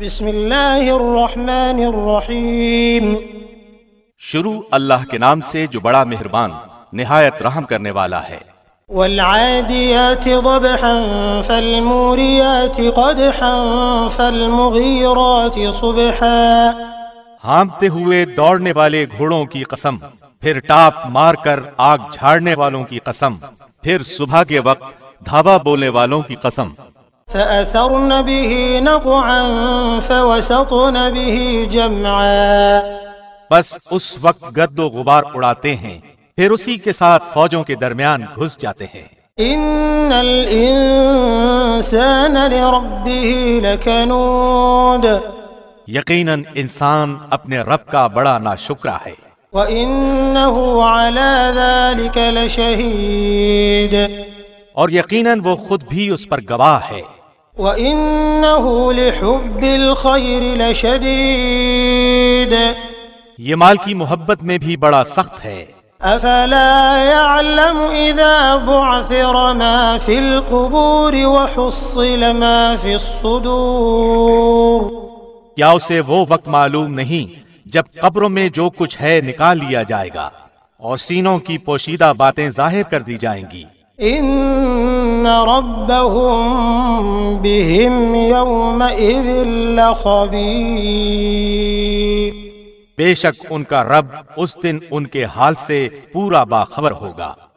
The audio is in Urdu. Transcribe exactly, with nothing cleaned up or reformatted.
بسم اللہ الرحمن الرحیم۔ شروع اللہ کے نام سے جو بڑا مہربان نہایت رحم کرنے والا ہے۔ والعادیات ضبحا فالموریات قدحا فالمغیرات صبحا۔ ہانپتے ہوئے دوڑنے والے گھوڑوں کی قسم، پھر ٹاپ مار کر آگ جھاڑنے والوں کی قسم، پھر صبح کے وقت دھاوا بولنے والوں کی قسم۔ فأثرن به نقعا فوسطن به جمعا۔ بس اس وقت گرد و غبار اڑاتے ہیں، پھر اسی کے ساتھ فوجوں کے درمیان گھس جاتے ہیں۔ ان الانسان لربه لکنود۔ یقیناً انسان اپنے رب کا بڑا ناشکرا ہے۔ وَإِنَّهُ عَلَى ذَلِكَ لَشَهِيدٌ۔ اور یقیناً وہ خود بھی اس پر گواہ ہے۔ وَإِنَّهُ لِحُبِّ الْخَيْرِ لَشَدِيدٌ۔ یہ مال کی محبت میں بھی بڑا سخت ہے۔ أَفَلَا يَعْلَمُ إِذَا بُعْثِرَ مَا فِي الْقُبُورِ وَحُصِّلَ مَا فِي الصُّدُورِ۔ کیا اسے وہ وقت معلوم نہیں جب قبروں میں جو کچھ ہے نکال لیا جائے گا اور سینوں کی پوشیدہ باتیں ظاہر کر دی جائیں گی۔ ان ربهم بهم يومئذ لخبير۔ بے شک ان کا رب اس دن ان کے حال سے پورا باخبر ہوگا۔